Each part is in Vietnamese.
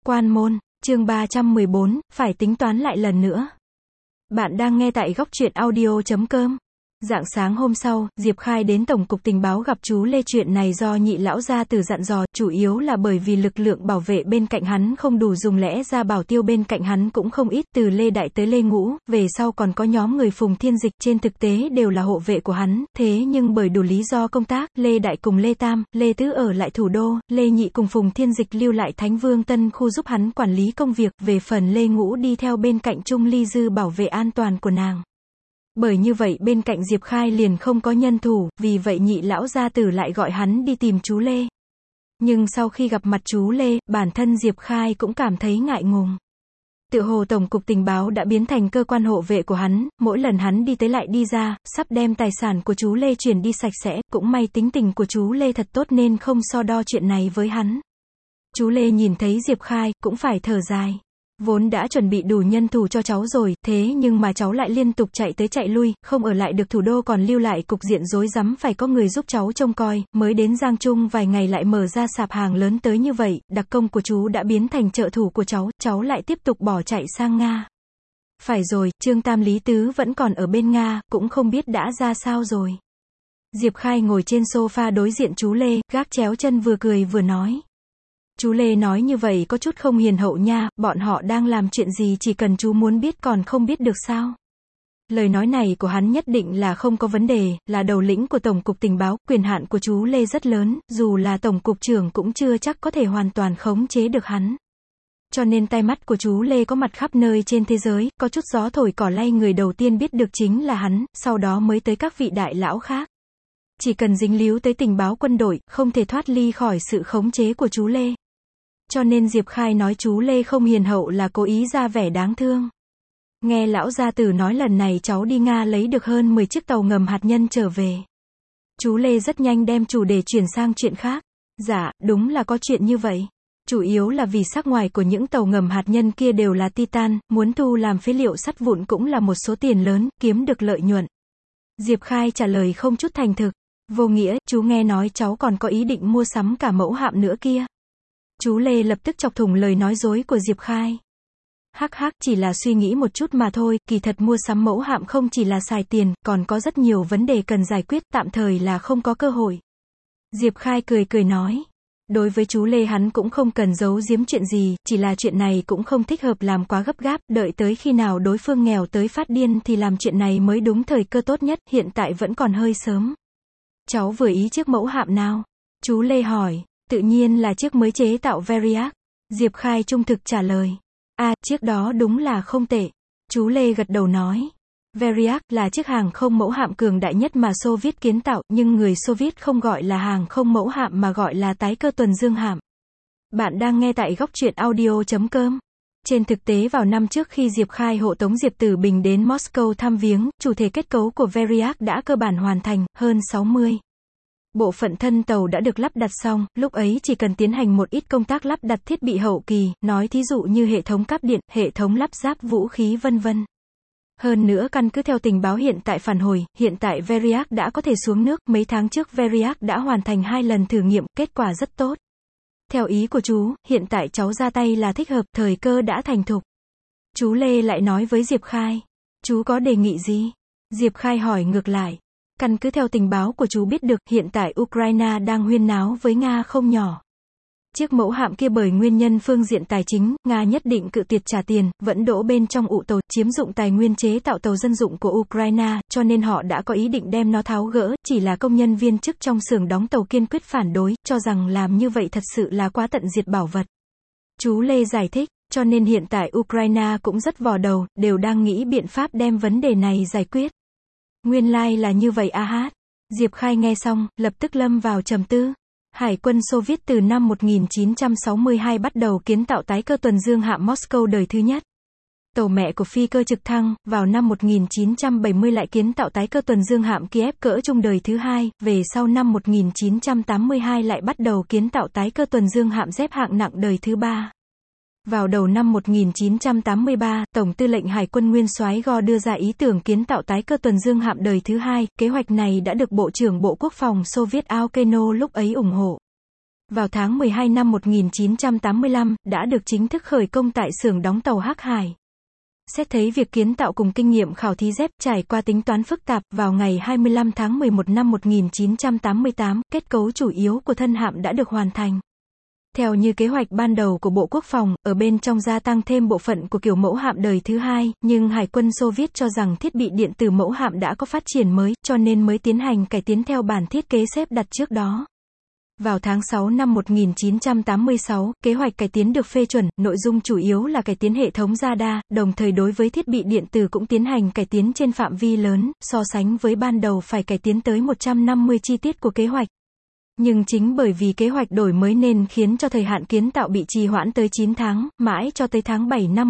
Quan môn, chương 314, phải tính toán lại lần nữa. Bạn đang nghe tại góc truyện audio.com. Rạng sáng hôm sau, Diệp Khai đến Tổng cục Tình báo gặp chú Lê. Chuyện này do nhị lão gia tử dặn dò, chủ yếu là bởi vì lực lượng bảo vệ bên cạnh hắn không đủ dùng, lẽ ra bảo tiêu bên cạnh hắn cũng không ít, từ Lê Đại tới Lê Ngũ, về sau còn có nhóm người Phùng Thiên Dịch, trên thực tế đều là hộ vệ của hắn, thế nhưng bởi đủ lý do công tác, Lê Đại cùng Lê Tam, Lê Tứ ở lại thủ đô, Lê Nhị cùng Phùng Thiên Dịch lưu lại Thánh Vương Tân khu giúp hắn quản lý công việc, về phần Lê Ngũ đi theo bên cạnh Trung Ly Dư bảo vệ an toàn của nàng. Bởi như vậy bên cạnh Diệp Khai liền không có nhân thủ, vì vậy nhị lão gia tử lại gọi hắn đi tìm chú Lê. Nhưng sau khi gặp mặt chú Lê, bản thân Diệp Khai cũng cảm thấy ngại ngùng. Tựa hồ Tổng cục Tình báo đã biến thành cơ quan hộ vệ của hắn, mỗi lần hắn đi tới lại đi ra, sắp đem tài sản của chú Lê chuyển đi sạch sẽ, cũng may tính tình của chú Lê thật tốt nên không so đo chuyện này với hắn. Chú Lê nhìn thấy Diệp Khai, cũng phải thở dài. Vốn đã chuẩn bị đủ nhân thủ cho cháu rồi, thế nhưng mà cháu lại liên tục chạy tới chạy lui, không ở lại được thủ đô còn lưu lại cục diện rối rắm, phải có người giúp cháu trông coi, mới đến Giang Trung vài ngày lại mở ra sạp hàng lớn tới như vậy, đặc công của chú đã biến thành trợ thủ của cháu lại tiếp tục bỏ chạy sang Nga. Phải rồi, Trương Tam Lý Tứ vẫn còn ở bên Nga, cũng không biết đã ra sao rồi. Diệp Khai ngồi trên sofa đối diện chú Lê, gác chéo chân vừa cười vừa nói. Chú Lê nói như vậy có chút không hiền hậu nha, bọn họ đang làm chuyện gì chỉ cần chú muốn biết còn không biết được sao. Lời nói này của hắn nhất định là không có vấn đề, là đầu lĩnh của Tổng cục Tình báo, quyền hạn của chú Lê rất lớn, dù là Tổng cục trưởng cũng chưa chắc có thể hoàn toàn khống chế được hắn. Cho nên tai mắt của chú Lê có mặt khắp nơi trên thế giới, có chút gió thổi cỏ lay người đầu tiên biết được chính là hắn, sau đó mới tới các vị đại lão khác. Chỉ cần dính líu tới tình báo quân đội, không thể thoát ly khỏi sự khống chế của chú Lê. Cho nên Diệp Khai nói chú Lê không hiền hậu là cố ý ra vẻ đáng thương. Nghe lão gia tử nói lần này cháu đi Nga lấy được hơn 10 chiếc tàu ngầm hạt nhân trở về. Chú Lê rất nhanh đem chủ đề chuyển sang chuyện khác. Dạ, đúng là có chuyện như vậy. Chủ yếu là vì sắc ngoài của những tàu ngầm hạt nhân kia đều là titan, muốn thu làm phế liệu sắt vụn cũng là một số tiền lớn, kiếm được lợi nhuận. Diệp Khai trả lời không chút thành thực. Vô nghĩa, chú nghe nói cháu còn có ý định mua sắm cả mẫu hạm nữa kia. Chú Lê lập tức chọc thủng lời nói dối của Diệp Khai. Hắc hắc, chỉ là suy nghĩ một chút mà thôi, kỳ thật mua sắm mẫu hạm không chỉ là xài tiền, còn có rất nhiều vấn đề cần giải quyết, tạm thời là không có cơ hội. Diệp Khai cười nói. Đối với chú Lê hắn cũng không cần giấu giếm chuyện gì, chỉ là chuyện này cũng không thích hợp làm quá gấp gáp, đợi tới khi nào đối phương nghèo tới phát điên thì làm chuyện này mới đúng thời cơ tốt nhất, hiện tại vẫn còn hơi sớm. Cháu vừa ý chiếc mẫu hạm nào? Chú Lê hỏi. Tự nhiên là chiếc mới chế tạo Variac. Diệp Khai trung thực trả lời. Chiếc đó đúng là không tệ. Chú Lê gật đầu nói. Variac là chiếc hàng không mẫu hạm cường đại nhất mà Xô Viết kiến tạo, nhưng người Xô Viết không gọi là hàng không mẫu hạm mà gọi là tái cơ tuần dương hạm. Bạn đang nghe tại góc truyện audio.com. Trên thực tế vào năm trước khi Diệp Khai hộ tống Diệp Tử Bình đến Moscow thăm viếng, chủ thể kết cấu của Variac đã cơ bản hoàn thành, hơn 60. Bộ phận thân tàu đã được lắp đặt xong, lúc ấy chỉ cần tiến hành một ít công tác lắp đặt thiết bị hậu kỳ, nói thí dụ như hệ thống cáp điện, hệ thống lắp ráp vũ khí vân vân. Hơn nữa căn cứ theo tình báo hiện tại phản hồi, hiện tại Variac đã có thể xuống nước, mấy tháng trước Variac đã hoàn thành 2 lần thử nghiệm, kết quả rất tốt. Theo ý của chú, hiện tại cháu ra tay là thích hợp, thời cơ đã thành thục. Chú Lê lại nói với Diệp Khai. Chú có đề nghị gì? Diệp Khai hỏi ngược lại. Căn cứ theo tình báo của chú biết được, hiện tại Ukraine đang huyên náo với Nga không nhỏ. Chiếc mẫu hạm kia bởi nguyên nhân phương diện tài chính, Nga nhất định cự tuyệt trả tiền, vẫn đỗ bên trong ụ tàu, chiếm dụng tài nguyên chế tạo tàu dân dụng của Ukraine, cho nên họ đã có ý định đem nó tháo gỡ, chỉ là công nhân viên chức trong xưởng đóng tàu kiên quyết phản đối, cho rằng làm như vậy thật sự là quá tận diệt bảo vật. Chú Lê giải thích, cho nên hiện tại Ukraine cũng rất vò đầu, đều đang nghĩ biện pháp đem vấn đề này giải quyết. Nguyên lai là như vậy hát. Diệp Khai nghe xong, lập tức lâm vào trầm tư. Hải quân Xô Viết từ năm 1962 bắt đầu kiến tạo tái cơ tuần dương hạm Moscow đời thứ nhất. Tàu mẹ của phi cơ trực thăng, vào năm 1970 lại kiến tạo tái cơ tuần dương hạm Kiev cỡ trung đời thứ hai, về sau năm 1982 lại bắt đầu kiến tạo tái cơ tuần dương hạm Dép hạng nặng đời thứ ba. Vào đầu năm 1983, Tổng tư lệnh Hải quân Nguyên soái Go đưa ra ý tưởng kiến tạo tái cơ tuần dương hạm đời thứ hai, kế hoạch này đã được Bộ trưởng Bộ Quốc phòng Xô Viết Aukeno lúc ấy ủng hộ. Vào tháng 12 năm 1985, đã được chính thức khởi công tại xưởng đóng tàu Hắc Hải. Xét thấy việc kiến tạo cùng kinh nghiệm khảo thí dép trải qua tính toán phức tạp, vào ngày 25 tháng 11 năm 1988, kết cấu chủ yếu của thân hạm đã được hoàn thành. Theo như kế hoạch ban đầu của Bộ Quốc phòng, ở bên trong gia tăng thêm bộ phận của kiểu mẫu hạm đời thứ hai, nhưng Hải quân Xô Viết cho rằng thiết bị điện từ mẫu hạm đã có phát triển mới, cho nên mới tiến hành cải tiến theo bản thiết kế xếp đặt trước đó. Vào tháng 6 năm 1986, kế hoạch cải tiến được phê chuẩn, nội dung chủ yếu là cải tiến hệ thống radar, đồng thời đối với thiết bị điện tử cũng tiến hành cải tiến trên phạm vi lớn, so sánh với ban đầu phải cải tiến tới 150 chi tiết của kế hoạch. Nhưng chính bởi vì kế hoạch đổi mới nên khiến cho thời hạn kiến tạo bị trì hoãn tới 9 tháng, mãi cho tới tháng 7 năm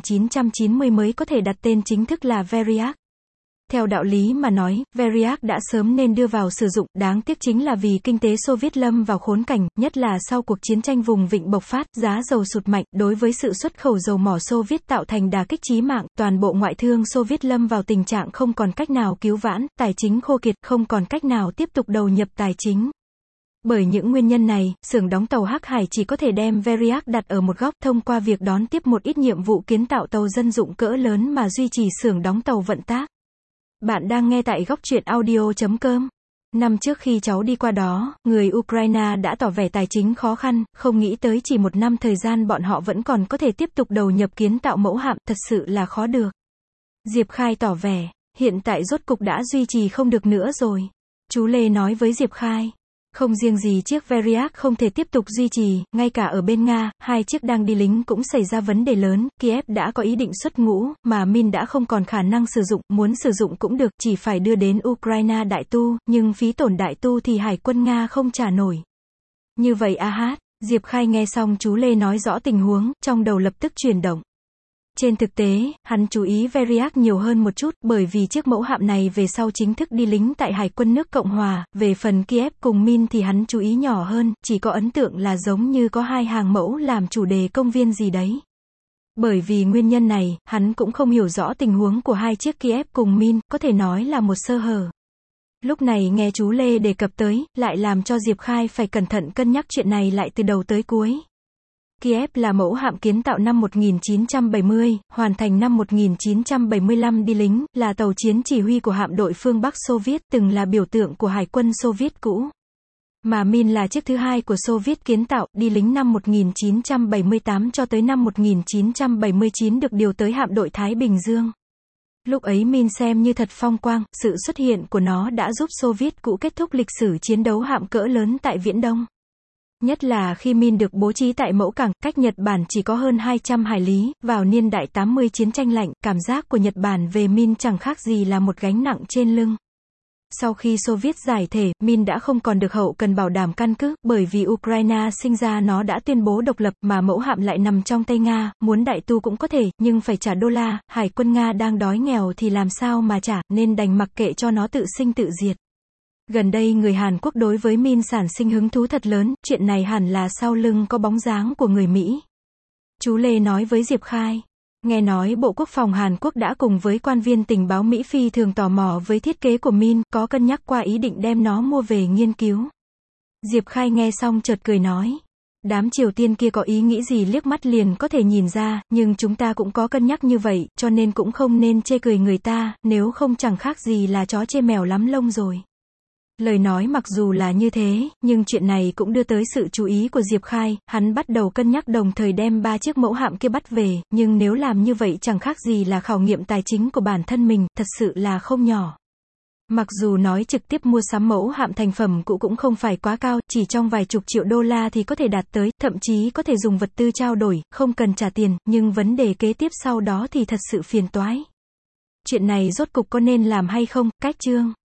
1990 mới có thể đặt tên chính thức là Variak. Theo đạo lý mà nói, Variak đã sớm nên đưa vào sử dụng, đáng tiếc chính là vì kinh tế Xô Viết lâm vào khốn cảnh, nhất là sau cuộc chiến tranh vùng vịnh bộc phát, giá dầu sụt mạnh, đối với sự xuất khẩu dầu mỏ Xô Viết tạo thành đả kích chí mạng, toàn bộ ngoại thương Xô Viết lâm vào tình trạng không còn cách nào cứu vãn, tài chính khô kiệt, không còn cách nào tiếp tục đầu nhập tài chính. Bởi những nguyên nhân này, xưởng đóng tàu Hắc Hải chỉ có thể đem Variak đặt ở một góc, thông qua việc đón tiếp một ít nhiệm vụ kiến tạo tàu dân dụng cỡ lớn mà duy trì xưởng đóng tàu vận tác. Bạn đang nghe tại góc truyện audio.com. Năm trước khi cháu đi qua đó, người Ukraine đã tỏ vẻ tài chính khó khăn, không nghĩ tới chỉ một năm thời gian bọn họ vẫn còn có thể tiếp tục đầu nhập kiến tạo mẫu hạm, thật sự là khó được. Diệp Khai tỏ vẻ, hiện tại rốt cục đã duy trì không được nữa rồi. Chú Lê nói với Diệp Khai. Không riêng gì chiếc Variak không thể tiếp tục duy trì, ngay cả ở bên Nga, hai chiếc đang đi lính cũng xảy ra vấn đề lớn, Kiev đã có ý định xuất ngũ, mà Min đã không còn khả năng sử dụng, muốn sử dụng cũng được, chỉ phải đưa đến Ukraine đại tu, nhưng phí tổn đại tu thì Hải quân Nga không trả nổi. Như vậy Diệp Khai nghe xong chú Lê nói rõ tình huống, trong đầu lập tức chuyển động. Trên thực tế, hắn chú ý Variak nhiều hơn một chút, bởi vì chiếc mẫu hạm này về sau chính thức đi lính tại Hải quân nước Cộng Hòa, về phần Kiev cùng Min thì hắn chú ý nhỏ hơn, chỉ có ấn tượng là giống như có hai hàng mẫu làm chủ đề công viên gì đấy. Bởi vì nguyên nhân này, hắn cũng không hiểu rõ tình huống của hai chiếc Kiev cùng Min, có thể nói là một sơ hở. Lúc này nghe chú Lê đề cập tới, lại làm cho Diệp Khai phải cẩn thận cân nhắc chuyện này lại từ đầu tới cuối. Kiev là mẫu hạm kiến tạo năm 1970, hoàn thành năm 1975 đi lính, là tàu chiến chỉ huy của hạm đội phương Bắc Xô Viết, từng là biểu tượng của Hải quân Xô Viết cũ. Mà Min là chiếc thứ hai của Xô Viết kiến tạo, đi lính năm 1978 cho tới năm 1979 được điều tới hạm đội Thái Bình Dương. Lúc ấy Min xem như thật phong quang, sự xuất hiện của nó đã giúp Xô Viết cũ kết thúc lịch sử chiến đấu hạm cỡ lớn tại Viễn Đông. Nhất là khi Min được bố trí tại mẫu cảng, cách Nhật Bản chỉ có hơn 200 hải lý, vào niên đại 80 chiến tranh lạnh, cảm giác của Nhật Bản về Min chẳng khác gì là một gánh nặng trên lưng. Sau khi Xô Viết giải thể, Min đã không còn được hậu cần bảo đảm căn cứ, bởi vì Ukraine sinh ra nó đã tuyên bố độc lập, mà mẫu hạm lại nằm trong tay Nga, muốn đại tu cũng có thể, nhưng phải trả đô la, Hải quân Nga đang đói nghèo thì làm sao mà trả, nên đành mặc kệ cho nó tự sinh tự diệt. Gần đây người Hàn Quốc đối với Min sản sinh hứng thú thật lớn, chuyện này hẳn là sau lưng có bóng dáng của người Mỹ. Chú Lê nói với Diệp Khai. Nghe nói Bộ Quốc phòng Hàn Quốc đã cùng với quan viên tình báo Mỹ phi thường tò mò với thiết kế của Min, có cân nhắc qua ý định đem nó mua về nghiên cứu. Diệp Khai nghe xong chợt cười nói. Đám Triều Tiên kia có ý nghĩ gì liếc mắt liền có thể nhìn ra, nhưng chúng ta cũng có cân nhắc như vậy, cho nên cũng không nên chê cười người ta, nếu không chẳng khác gì là chó chê mèo lắm lông rồi. Lời nói mặc dù là như thế, nhưng chuyện này cũng đưa tới sự chú ý của Diệp Khai, hắn bắt đầu cân nhắc đồng thời đem 3 chiếc mẫu hạm kia bắt về, nhưng nếu làm như vậy chẳng khác gì là khảo nghiệm tài chính của bản thân mình, thật sự là không nhỏ. Mặc dù nói trực tiếp mua sắm mẫu hạm thành phẩm cũ cũng không phải quá cao, chỉ trong vài chục triệu đô la thì có thể đạt tới, thậm chí có thể dùng vật tư trao đổi, không cần trả tiền, nhưng vấn đề kế tiếp sau đó thì thật sự phiền toái. Chuyện này rốt cục có nên làm hay không, cách chương.